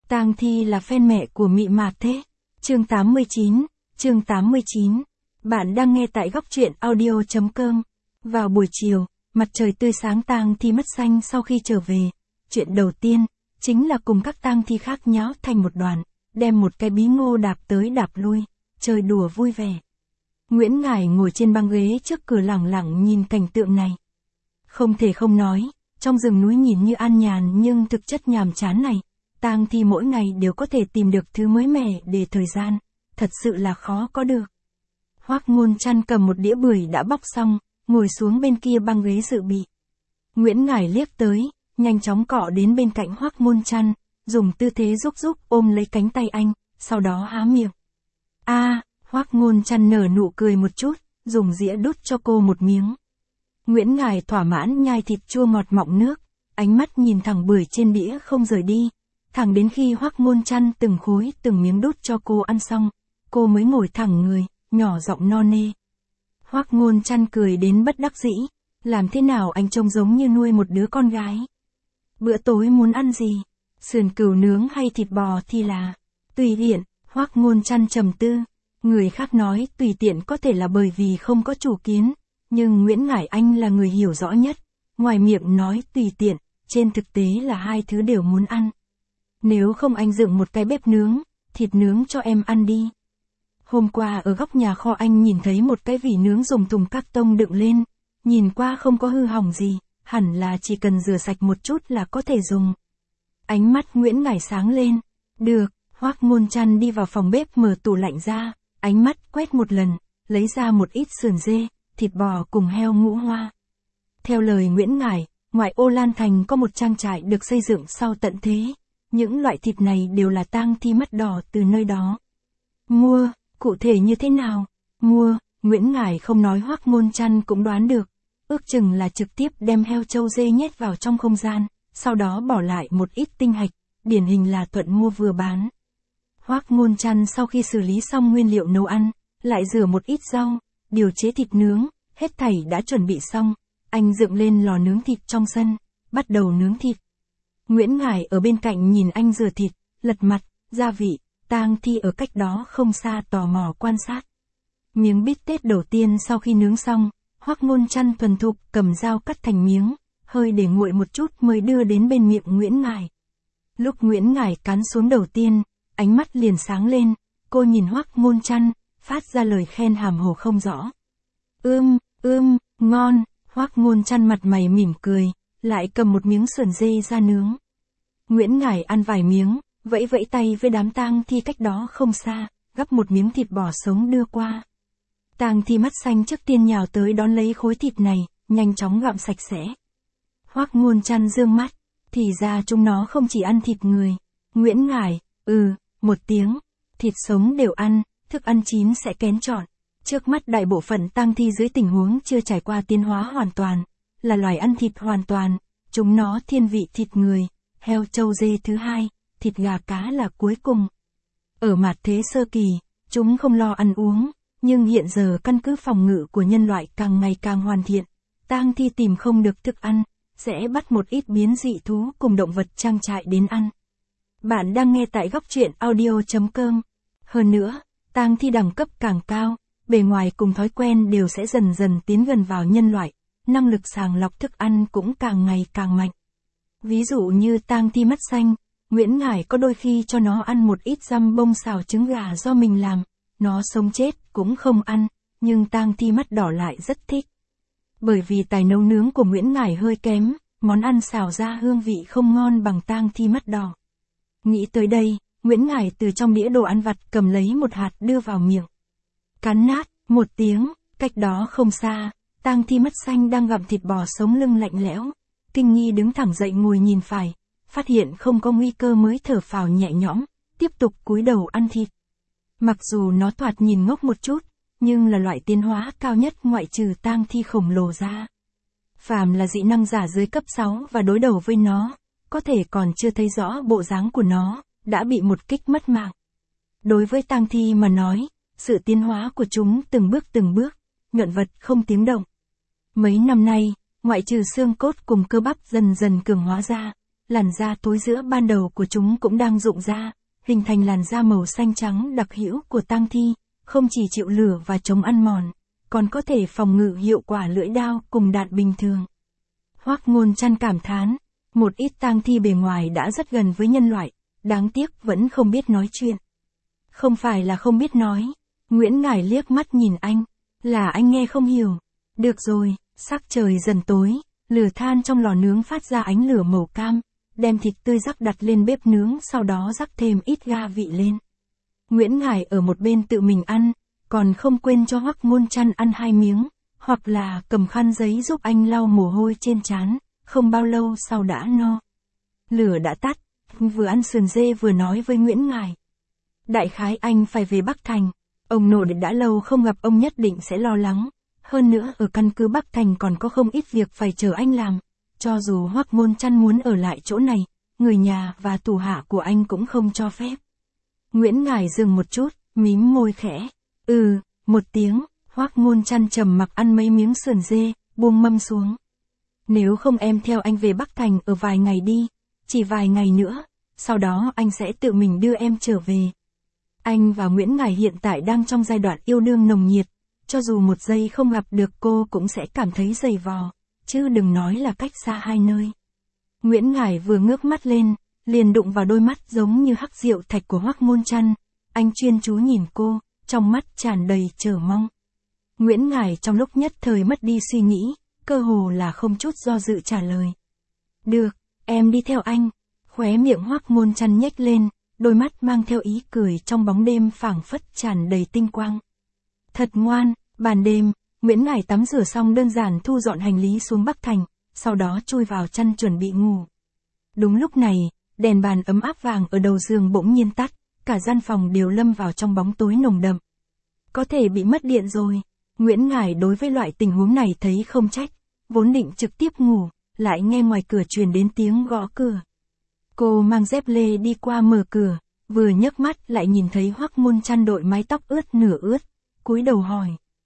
Tang Thi là fan mẹ của Mị Mạt thế. Chương 89. Bạn đang nghe tại góc truyện audio.com. Vào buổi chiều, mặt trời tươi sáng Tang Thi mất xanh sau khi trở về. Chuyện đầu tiên, chính là cùng các Tang Thi khác nháo thành một đoàn, đem một cái bí ngô đạp tới đạp lui, chơi đùa vui vẻ. Nguyễn Ngải ngồi trên băng ghế trước cửa lẳng lặng nhìn cảnh tượng này. Không thể không nói, trong rừng núi nhìn như an nhàn nhưng thực chất nhàm chán này, Tang Thi mỗi ngày đều có thể tìm được thứ mới mẻ để thời gian, thật sự là khó có được. Hoắc Ngôn Trăn cầm một đĩa bưởi đã bóc xong, ngồi xuống bên kia băng ghế dự bị. Nguyễn Ngải liếc tới, nhanh chóng cọ đến bên cạnh Hoắc Ngôn Trăn, dùng tư thế rúc ôm lấy cánh tay anh, sau đó há miệng. Hoắc Ngôn Trăn nở nụ cười một chút, dùng dĩa đút cho cô một miếng. Nguyễn Ngải thỏa mãn nhai thịt chua ngọt mọng nước, ánh mắt nhìn thẳng bưởi trên đĩa không rời đi, thẳng đến khi Hoắc Ngôn Trăn từng khối từng miếng đút cho cô ăn xong, cô mới ngồi thẳng người, nhỏ giọng no nê. Hoắc Ngôn Trăn cười đến bất đắc dĩ, làm thế nào anh trông giống như nuôi một đứa con gái. Bữa tối muốn ăn gì? Sườn cừu nướng hay thịt bò thì là tùy tiện. Hoắc Ngôn Trăn trầm tư. Người khác nói tùy tiện có thể là bởi vì không có chủ kiến, nhưng Nguyễn Ngải Anh là người hiểu rõ nhất, ngoài miệng nói tùy tiện, trên thực tế là hai thứ đều muốn ăn. Nếu không anh dựng một cái bếp nướng, thịt nướng cho em ăn đi. Hôm qua ở góc nhà kho anh nhìn thấy một cái vỉ nướng dùng thùng các tông đựng lên, nhìn qua không có hư hỏng gì, hẳn là chỉ cần rửa sạch một chút là có thể dùng. Ánh mắt Nguyễn Ngải sáng lên. Được. Hoắc Ngôn Trăn đi vào phòng bếp mở tủ lạnh ra, ánh mắt quét một lần, lấy ra một ít sườn dê, thịt bò cùng heo ngũ hoa. Theo lời Nguyễn Ngải, ngoại ô Lan Thành có một trang trại được xây dựng sau tận thế. Những loại thịt này đều là Tang Thi mắt đỏ từ nơi đó. Mua, cụ thể như thế nào? Mua, Nguyễn Ngải không nói Hoắc Ngôn Trăn cũng đoán được. Ước chừng là trực tiếp đem heo trâu dê nhét vào trong không gian, sau đó bỏ lại một ít tinh hạch, điển hình là thuận mua vừa bán. Hoắc Ngôn Trăn sau khi xử lý xong nguyên liệu nấu ăn, lại rửa một ít rau, điều chế thịt nướng, hết thảy đã chuẩn bị xong, anh dựng lên lò nướng thịt trong sân, bắt đầu nướng thịt. Nguyễn Ngải ở bên cạnh nhìn anh rửa thịt, lật mặt, gia vị, Tang Thi ở cách đó không xa tò mò quan sát. Miếng bít tết đầu tiên sau khi nướng xong, Hoắc Ngôn Trăn thuần thục cầm dao cắt thành miếng, hơi để nguội một chút mới đưa đến bên miệng Nguyễn Ngải. Lúc Nguyễn Ngải cắn xuống đầu tiên, ánh mắt liền sáng lên, cô nhìn Hoắc Ngôn Trăn, phát ra lời khen hàm hồ không rõ. Ngon. Hoắc Ngôn Trăn mặt mày mỉm cười, lại cầm một miếng sườn dê ra nướng. Nguyễn Ngải ăn vài miếng, vẫy tay với đám Tang Thi cách đó không xa, gắp một miếng thịt bò sống đưa qua. Tang Thi mắt xanh trước tiên nhào tới đón lấy khối thịt này, nhanh chóng gặm sạch sẽ. Hoắc Ngôn Trăn dương mắt, thì ra chúng nó không chỉ ăn thịt người. Nguyễn Ngải, một tiếng, thịt sống đều ăn, thức ăn chín sẽ kén chọn. Trước mắt đại bộ phận Tang Thi dưới tình huống chưa trải qua tiến hóa hoàn toàn, là loài ăn thịt hoàn toàn, chúng nó thiên vị thịt người, heo trâu dê thứ hai, thịt gà cá là cuối cùng. Ở mạt thế sơ kỳ, chúng không lo ăn uống, nhưng hiện giờ căn cứ phòng ngự của nhân loại càng ngày càng hoàn thiện, Tang Thi tìm không được thức ăn, sẽ bắt một ít biến dị thú cùng động vật trang trại đến ăn. Bạn đang nghe tại góc truyện audio.com. Hơn nữa, Tang Thi đẳng cấp càng cao, bề ngoài cùng thói quen đều sẽ dần dần tiến gần vào nhân loại, năng lực sàng lọc thức ăn cũng càng ngày càng mạnh. Ví dụ như Tang Thi mắt xanh, Nguyễn Ngải có đôi khi cho nó ăn một ít dăm bông xào trứng gà do mình làm, nó sống chết cũng không ăn, nhưng Tang Thi mắt đỏ lại rất thích. Bởi vì tài nấu nướng của Nguyễn Ngải hơi kém, món ăn xào ra hương vị không ngon bằng Tang Thi mắt đỏ. Nghĩ tới đây, Nguyễn Ngải từ trong đĩa đồ ăn vặt cầm lấy một hạt đưa vào miệng. Cắn nát, một tiếng, cách đó không xa, Tang Thi mắt xanh đang gặm thịt bò sống lưng lạnh lẽo. Kinh nghi đứng thẳng dậy ngồi nhìn phải, phát hiện không có nguy cơ mới thở phào nhẹ nhõm, tiếp tục cúi đầu ăn thịt. Mặc dù nó thoạt nhìn ngốc một chút, nhưng là loại tiến hóa cao nhất ngoại trừ Tang Thi khổng lồ ra. Phàm là dị năng giả dưới cấp 6 và đối đầu với nó, có thể còn chưa thấy rõ bộ dáng của nó, đã bị một kích mất mạng. Đối với Tang Thi mà nói, sự tiến hóa của chúng từng bước, nhuận vật không tiếng động. Mấy năm nay, ngoại trừ xương cốt cùng cơ bắp dần dần cường hóa ra, làn da tối giữa ban đầu của chúng cũng đang rụng ra, hình thành làn da màu xanh trắng đặc hữu của tang thi, không chỉ chịu lửa và chống ăn mòn, còn có thể phòng ngự hiệu quả lưỡi dao cùng đạn bình thường. Hoắc Ngôn Trăn cảm thán, một ít tang thi bề ngoài đã rất gần với nhân loại, đáng tiếc vẫn không biết nói chuyện. Không phải là không biết nói, Nguyễn Ngải liếc mắt nhìn anh, là anh nghe không hiểu. Được rồi, sắc trời dần tối, lửa than trong lò nướng phát ra ánh lửa màu cam, đem thịt tươi rắc đặt lên bếp nướng, sau đó rắc thêm ít gia vị lên. Nguyễn Ngải ở một bên tự mình ăn, còn không quên cho Hoắc Ngôn Trăn ăn 2 miếng, hoặc là cầm khăn giấy giúp anh lau mồ hôi trên trán, không bao lâu sau đã no. Lửa đã tắt, vừa ăn sườn dê vừa nói với Nguyễn Ngải. Đại khái anh phải về Bắc Thành, ông nội đã lâu không gặp, ông nhất định sẽ lo lắng. Hơn nữa ở căn cứ Bắc Thành còn có không ít việc phải chờ anh làm. Cho dù Hoắc Ngôn Trăn muốn ở lại chỗ này, người nhà và tù hạ của anh cũng không cho phép. Nguyễn Ngải dừng một chút, mím môi khẽ. Một tiếng, Hoắc Ngôn Trăn trầm mặc ăn mấy miếng sườn dê, buông mâm xuống. Nếu không em theo anh về Bắc Thành ở vài ngày đi, chỉ vài ngày nữa, sau đó anh sẽ tự mình đưa em trở về. Anh và Nguyễn Ngải hiện tại đang trong giai đoạn yêu đương nồng nhiệt, cho dù một giây không gặp được cô cũng sẽ cảm thấy dày vò, chứ đừng nói là cách xa hai nơi. Nguyễn Ngải vừa ngước mắt lên, liền đụng vào đôi mắt giống như hắc rượu thạch của Hoắc Ngôn Trăn. Anh chuyên chú nhìn cô, trong mắt tràn đầy chờ mong. Nguyễn Ngải trong lúc nhất thời mất đi suy nghĩ, cơ hồ là không chút do dự trả lời. Được, em đi theo anh. Khóe miệng Hoắc Ngôn Trăn nhếch lên, đôi mắt mang theo ý cười trong bóng đêm phảng phất tràn đầy tinh quang. Thật ngoan. Ban đêm, Nguyễn Ngải tắm rửa xong đơn giản thu dọn hành lý xuống Bắc Thành, sau đó chui vào chăn chuẩn bị ngủ. Đúng lúc này, đèn bàn ấm áp vàng ở đầu giường bỗng nhiên tắt, cả gian phòng đều lâm vào trong bóng tối nồng đậm. Có thể bị mất điện rồi. Nguyễn Ngải đối với loại tình huống này thấy không trách, vốn định trực tiếp ngủ, lại nghe ngoài cửa truyền đến tiếng gõ cửa. Cô mang dép lê đi qua mở cửa, vừa nhấc mắt lại nhìn thấy Hoắc Ngôn Trăn đội mái tóc ướt nửa ướt, cúi đầu hỏi.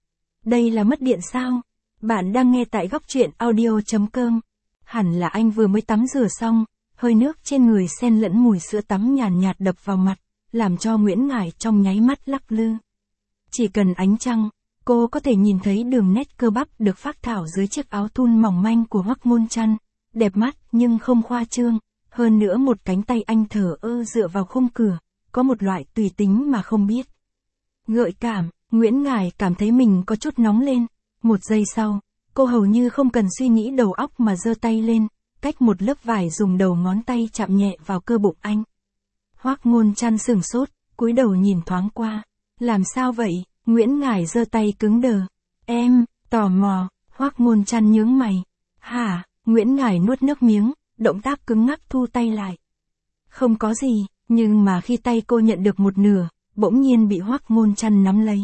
Đây là mất điện sao? Bạn đang nghe tại Góc Truyện Audio.com. Hẳn là anh vừa mới tắm rửa xong, hơi nước trên người xen lẫn mùi sữa tắm nhàn nhạt đập vào mặt, làm cho Nguyễn Ngải trong nháy mắt lắc lư. Chỉ cần ánh trăng, cô có thể nhìn thấy đường nét cơ bắp được phác thảo dưới chiếc áo thun mỏng manh của Hoắc Ngôn Trăn, đẹp mắt nhưng không khoa trương, hơn nữa một cánh tay anh thờ ơ dựa vào khung cửa, có một loại tùy tính mà không biết. Gợi cảm. Nguyễn Ngải cảm thấy mình có chút nóng lên. Một giây sau, cô hầu như không cần suy nghĩ đầu óc mà giơ tay lên, cách một lớp vải dùng đầu ngón tay chạm nhẹ vào cơ bụng anh. Hoắc Ngôn Trăn sửng sốt, cúi đầu nhìn thoáng qua. Làm sao vậy? Nguyễn Ngải giơ tay cứng đờ. Em, tò mò. Hoắc Ngôn Trăn nhướng mày. Hả? Nguyễn Ngải nuốt nước miếng, động tác cứng ngắc thu tay lại. Không có gì, nhưng mà khi tay cô nhận được một nửa, bỗng nhiên bị Hoắc Ngôn Trăn nắm lấy.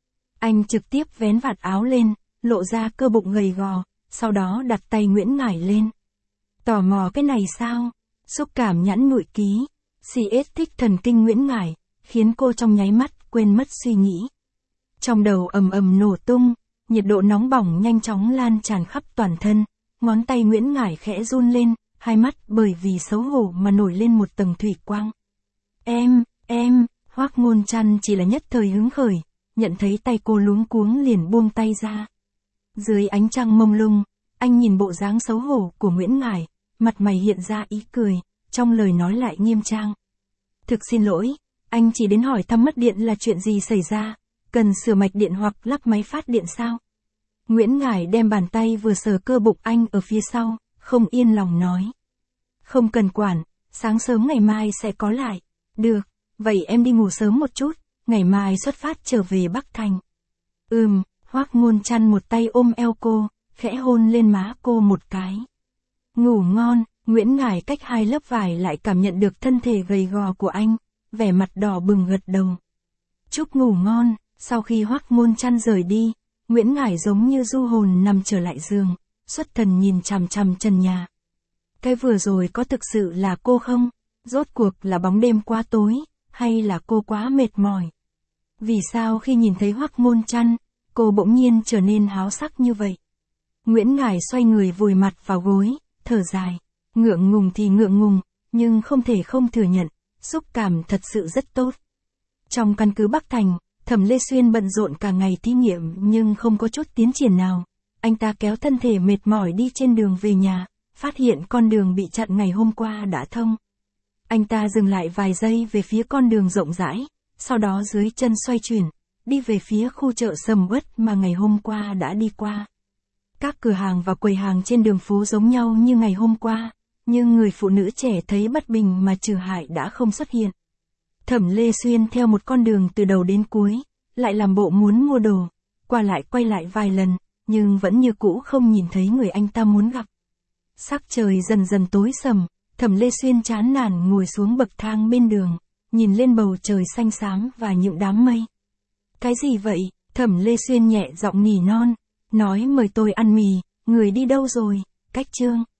Anh trực tiếp vén vạt áo lên, lộ ra cơ bụng gầy gò, sau đó đặt tay Nguyễn Ngải lên. Tò mò cái này sao? Xúc cảm nhẵn nhụi ký. CS thích thần kinh Nguyễn Ngải, khiến cô trong nháy mắt quên mất suy nghĩ. Trong đầu ầm ầm nổ tung, nhiệt độ nóng bỏng nhanh chóng lan tràn khắp toàn thân, ngón tay Nguyễn Ngải khẽ run lên, hai mắt bởi vì xấu hổ mà nổi lên một tầng thủy quang. Em, Hoắc Ngôn Trăn chỉ là nhất thời hứng khởi, nhận thấy tay cô luống cuống liền buông tay ra. Dưới ánh trăng mông lung, anh nhìn bộ dáng xấu hổ của Nguyễn Ngải, mặt mày hiện ra ý cười, trong lời nói lại nghiêm trang. Thực xin lỗi, anh chỉ đến hỏi thăm mất điện là chuyện gì xảy ra, cần sửa mạch điện hoặc lắp máy phát điện sao? Nguyễn Ngải đem bàn tay vừa sờ cơ bụng anh ở phía sau, không yên lòng nói. Không cần quản, sáng sớm ngày mai sẽ có lại. Được, vậy em đi ngủ sớm một chút, ngày mai xuất phát trở về Bắc Thành. Hoắc Ngôn Trăn một tay ôm eo cô, khẽ hôn lên má cô một cái. Ngủ ngon. Nguyễn Ngải cách hai lớp vải lại cảm nhận được thân thể gầy gò của anh, vẻ mặt đỏ bừng gật đầu. Chúc ngủ ngon. Sau khi Hoắc Ngôn Trăn rời đi, Nguyễn Ngải giống như du hồn nằm trở lại giường, xuất thần nhìn chằm chằm trần nhà. Cái vừa rồi có thực sự là cô không? Rốt cuộc là bóng đêm quá tối, hay là cô quá mệt mỏi? Vì sao khi nhìn thấy Hoắc Ngôn Trăn, cô bỗng nhiên trở nên háo sắc như vậy? Nguyễn Ngải xoay người vùi mặt vào gối, thở dài. Ngượng ngùng thì ngượng ngùng, nhưng không thể không thừa nhận, xúc cảm thật sự rất tốt. Trong căn cứ Bắc Thành, Thẩm Lê Xuyên bận rộn cả ngày thí nghiệm nhưng không có chút tiến triển nào. Anh ta kéo thân thể mệt mỏi đi trên đường về nhà, phát hiện con đường bị chặn ngày hôm qua đã thông. Anh ta dừng lại vài giây về phía con đường rộng rãi, sau đó dưới chân xoay chuyển, đi về phía khu chợ sầm uất mà ngày hôm qua đã đi qua. Các cửa hàng và quầy hàng trên đường phố giống nhau như ngày hôm qua, nhưng người phụ nữ trẻ thấy bất bình mà trừ hại đã không xuất hiện. Thẩm Lê Xuyên theo một con đường từ đầu đến cuối, lại làm bộ muốn mua đồ, qua lại quay lại vài lần, nhưng vẫn như cũ không nhìn thấy người anh ta muốn gặp. Sắc trời dần dần tối sầm, Thẩm Lê Xuyên chán nản ngồi xuống bậc thang bên đường, nhìn lên bầu trời xanh xám và những đám mây. Cái gì vậy? Thẩm Lê Xuyên nhẹ giọng nỉ non, nói mời tôi ăn mì, người đi đâu rồi? Cách Trương.